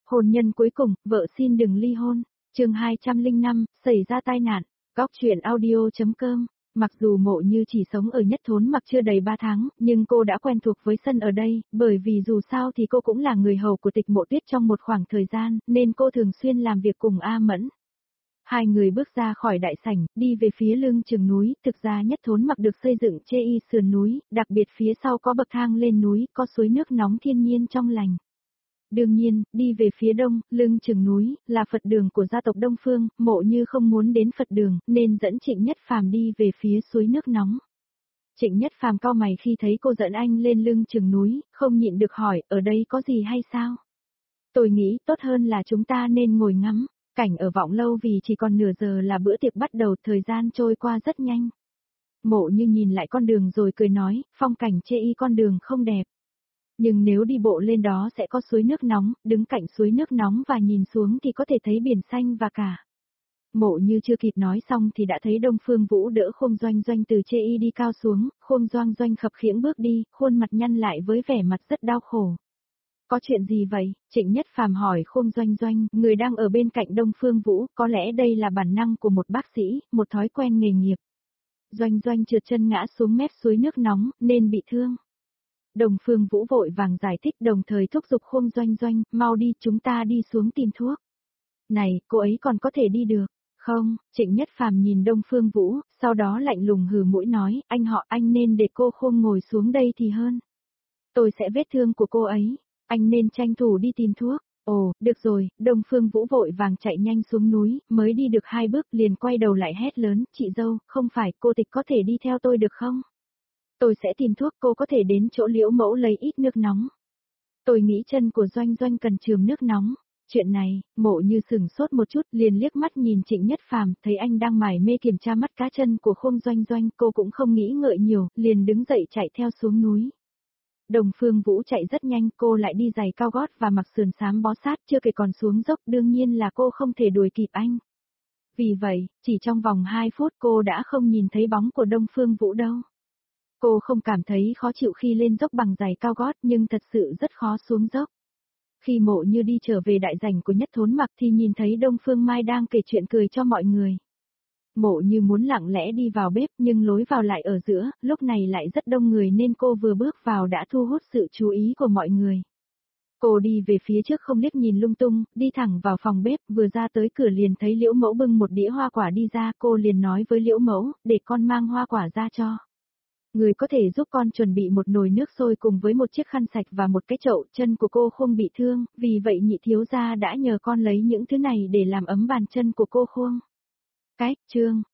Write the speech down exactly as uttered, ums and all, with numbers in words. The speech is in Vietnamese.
Hôn nhân cuối cùng, vợ xin đừng ly hôn. Chương hai trăm lẻ năm, xảy ra tai nạn. Góc truyện audio chấm com. Mặc dù Mộ Như chỉ sống ở Nhất Thốn Mặc chưa đầy ba tháng, nhưng cô đã quen thuộc với sân ở đây, bởi vì dù sao thì cô cũng là người hầu của Tịch Mộ Tuyết trong một khoảng thời gian, nên cô thường xuyên làm việc cùng A Mẫn. Hai người bước ra khỏi đại sảnh, đi về phía lưng chừng núi, thực ra Nhất Thốn Mặc được xây dựng chê y sườn núi, đặc biệt phía sau có bậc thang lên núi, có suối nước nóng thiên nhiên trong lành. Đương nhiên, đi về phía đông, lưng chừng núi, là Phật đường của gia tộc Đông Phương, Mộ Như không muốn đến Phật đường, nên dẫn Trịnh Nhất Phàm đi về phía suối nước nóng. Trịnh Nhất Phàm cau mày khi thấy cô dẫn anh lên lưng chừng núi, không nhịn được hỏi, ở đây có gì hay sao? Tôi nghĩ tốt hơn là chúng ta nên ngồi ngắm, cảnh ở Vọng Lâu vì chỉ còn nửa giờ là bữa tiệc bắt đầu, thời gian trôi qua rất nhanh. Mộ Như nhìn lại con đường rồi cười nói, phong cảnh chê y con đường không đẹp. Nhưng nếu đi bộ lên đó sẽ có suối nước nóng, đứng cạnh suối nước nóng và nhìn xuống thì có thể thấy biển xanh và cả. Mộ Như chưa kịp nói xong thì đã thấy Đông Phương Vũ đỡ Khương Doanh Doanh từ chê y đi cao xuống, Khương Doanh Doanh khập khiễng bước đi, khuôn mặt nhăn lại với vẻ mặt rất đau khổ. Có chuyện gì vậy? Trịnh Nhất Phàm hỏi Khương Doanh Doanh, người đang ở bên cạnh Đông Phương Vũ, có lẽ đây là bản năng của một bác sĩ, một thói quen nghề nghiệp. Doanh Doanh trượt chân ngã xuống mép suối nước nóng, nên bị thương. Đông Phương Vũ vội vàng giải thích đồng thời thúc giục Khương Doanh Doanh, mau đi, chúng ta đi xuống tìm thuốc. Này, cô ấy còn có thể đi được. Không, Trịnh Nhất Phàm nhìn Đông Phương Vũ, sau đó lạnh lùng hừ mũi nói, anh họ anh nên để cô Khương ngồi xuống đây thì hơn. Tôi sẽ vết thương của cô ấy, anh nên tranh thủ đi tìm thuốc. Ồ, được rồi, Đông Phương Vũ vội vàng chạy nhanh xuống núi, mới đi được hai bước liền quay đầu lại hét lớn, chị dâu, không phải, cô Tịch có thể đi theo tôi được không? Tôi sẽ tìm thuốc, cô có thể đến chỗ Liễu Mẫu lấy ít nước nóng. Tôi nghĩ chân của Doanh Doanh cần chườm nước nóng. Chuyện này, Mộ Như sửng sốt một chút, liền liếc mắt nhìn Trịnh Nhất Phàm, thấy anh đang mải mê kiểm tra mắt cá chân của Khương Doanh Doanh, cô cũng không nghĩ ngợi nhiều, liền đứng dậy chạy theo xuống núi. Đông Phương Vũ chạy rất nhanh, cô lại đi giày cao gót và mặc sườn xám bó sát, chưa kể còn xuống dốc, đương nhiên là cô không thể đuổi kịp anh. Vì vậy, chỉ trong vòng hai phút cô đã không nhìn thấy bóng của Đông Phương Vũ đâu. Cô không cảm thấy khó chịu khi lên dốc bằng giày cao gót nhưng thật sự rất khó xuống dốc. Khi Mộ Như đi trở về đại sảnh của Nhất Thốn Mặc thì nhìn thấy Đông Phương Mai đang kể chuyện cười cho mọi người. Mộ Như muốn lặng lẽ đi vào bếp nhưng lối vào lại ở giữa, lúc này lại rất đông người nên cô vừa bước vào đã thu hút sự chú ý của mọi người. Cô đi về phía trước không liếc nhìn lung tung, đi thẳng vào phòng bếp, vừa ra tới cửa liền thấy Liễu Mẫu bưng một đĩa hoa quả đi ra, cô liền nói với Liễu Mẫu, để con mang hoa quả ra cho. Người có thể giúp con chuẩn bị một nồi nước sôi cùng với một chiếc khăn sạch và một cái chậu, chân của cô không bị thương, vì vậy nhị thiếu gia đã nhờ con lấy những thứ này để làm ấm bàn chân của cô Khương. Cái, chương